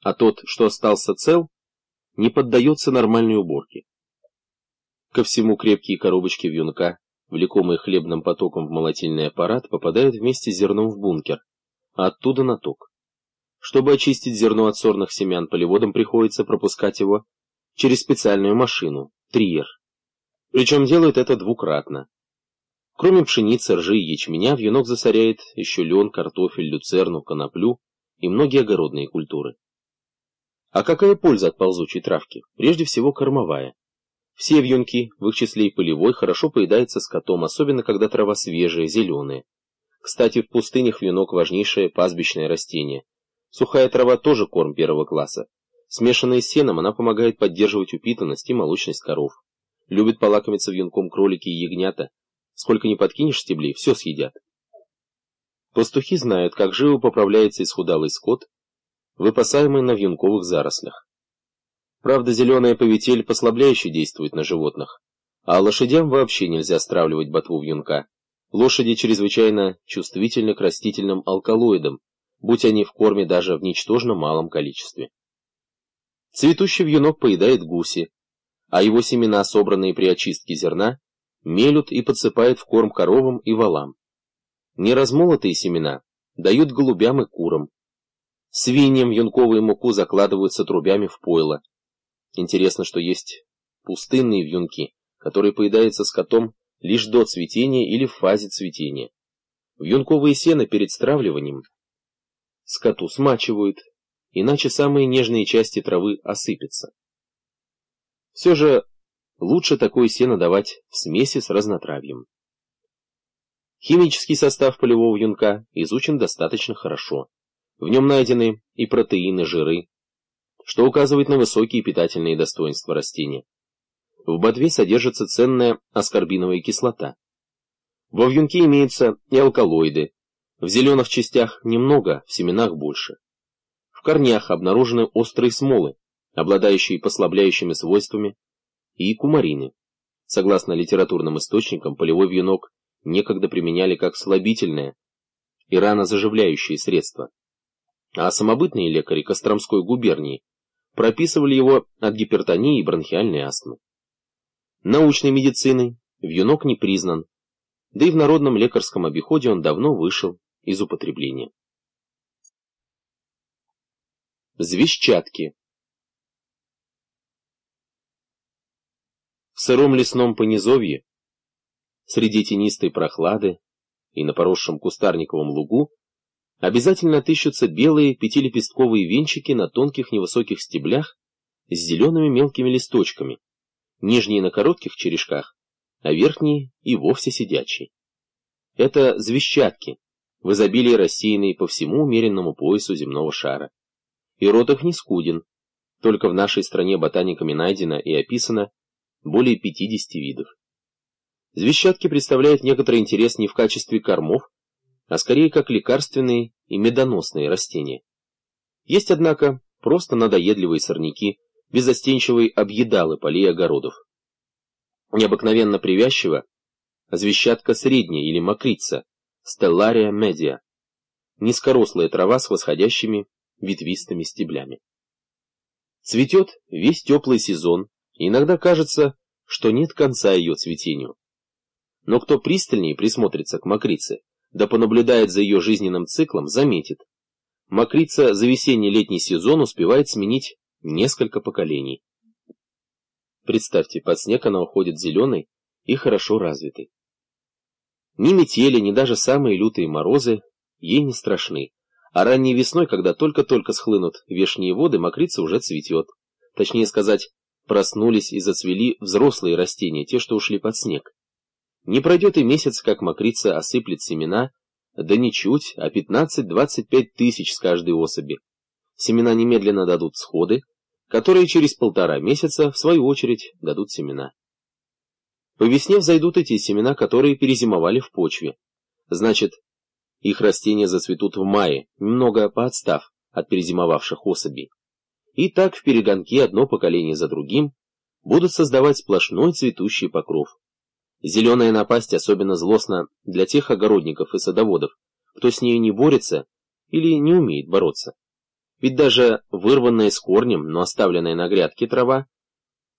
а тот, что остался цел, не поддается нормальной уборке. Ко всему крепкие коробочки вьюнка, влекомые хлебным потоком в молотильный аппарат, попадают вместе с зерном в бункер, а оттуда на ток. Чтобы очистить зерно от сорных семян, полеводам приходится пропускать его через специальную машину – триер. Причем делают это двукратно. Кроме пшеницы, ржи и ячменя, вьюнок засоряет еще лен, картофель, люцерну, коноплю и многие огородные культуры. А какая польза от ползучей травки? Прежде всего кормовая. Все вьюнки, в их числе и полевой, хорошо поедаются скотом, особенно когда трава свежая, зеленая. Кстати, в пустынях вьюнок важнейшее пастбищное растение. Сухая трава тоже корм первого класса. Смешанная с сеном, она помогает поддерживать упитанность и молочность коров. Любят полакомиться вьюнком кролики и ягнята. Сколько ни подкинешь стеблей, все съедят. Пастухи знают, как живо поправляется исхудалый скот, выпасаемый на вьюнковых зарослях. Правда, зеленая повитель послабляюще действует на животных, а лошадям вообще нельзя стравливать ботву вьюнка. Лошади чрезвычайно чувствительны к растительным алкалоидам, будь они в корме даже в ничтожно малом количестве. Цветущий вьюнок поедает гуси, а его семена, собранные при очистке зерна, мелют и подсыпают в корм коровам и волам. Неразмолотые семена дают голубям и курам. Свиньям вьюнковую муку закладывают с отрубями в пойло. Интересно, что есть пустынные вьюнки, которые поедаются скотом лишь до цветения или в фазе цветения. Вьюнковое сено перед стравливанием скоту смачивают, иначе самые нежные части травы осыпятся. Все же лучше такое сено давать в смеси с разнотравьем. Химический состав полевого вьюнка изучен достаточно хорошо. В нем найдены и протеины, жиры, что указывает на высокие питательные достоинства растения. В ботве содержится ценная аскорбиновая кислота. Во вьюнке имеются и алкалоиды. В зеленых частях немного, в семенах больше. В корнях обнаружены острые смолы, обладающие послабляющими свойствами, и кумарины. Согласно литературным источникам, полевой вьюнок некогда применяли как слабительное и ранозаживляющее средство, а самобытные лекари Костромской губернии прописывали его от гипертонии и бронхиальной астмы. Научной медициной вьюнок не признан, да и в народном лекарском обиходе он давно вышел из употребления. Звездчатки. В сыром лесном понизовье, среди тенистой прохлады и на поросшем кустарниковом лугу, обязательно отыщутся белые пятилепестковые венчики на тонких невысоких стеблях с зелеными мелкими листочками, нижние на коротких черешках, а верхние и вовсе сидячие. Это звездчатки, в изобилии рассеянные по всему умеренному поясу земного шара. И род их не скуден, только в нашей стране ботаниками найдено и описано более 50 видов. Звездчатки представляют некоторый интерес не в качестве кормов, а скорее как лекарственные и медоносные растения. Есть, однако, просто надоедливые сорняки, беззастенчивые объедалы полей и огородов. Необыкновенно привязчива звездчатка средняя или мокрица, Stellaria media, низкорослая трава с восходящими ветвистыми стеблями. Цветет весь теплый сезон, и иногда кажется, что нет конца ее цветению. Но кто пристальнее присмотрится к мокрице, да понаблюдает за ее жизненным циклом, заметит. Мокрица за весенне-летний сезон успевает сменить несколько поколений. Представьте, под снег она уходит зеленой и хорошо развитой. Ни метели, ни даже самые лютые морозы ей не страшны, а ранней весной, когда только-только схлынут вешние воды, мокрица уже цветет. Точнее сказать, проснулись и зацвели взрослые растения, те, что ушли под снег. Не пройдет и месяц, как мокрица осыплет семена, да не чуть, а 15-25 тысяч с каждой особи. Семена немедленно дадут всходы, которые через 1,5 месяца, в свою очередь, дадут семена. По весне взойдут и те семена, которые перезимовали в почве. Значит, их растения зацветут в мае, немного поотстав от перезимовавших особей. И так в перегонке одно поколение за другим будут создавать сплошной цветущий покров. Зеленая напасть особенно злостна для тех огородников и садоводов, кто с нею не борется или не умеет бороться. Ведь даже вырванная с корнем, но оставленная на грядке трава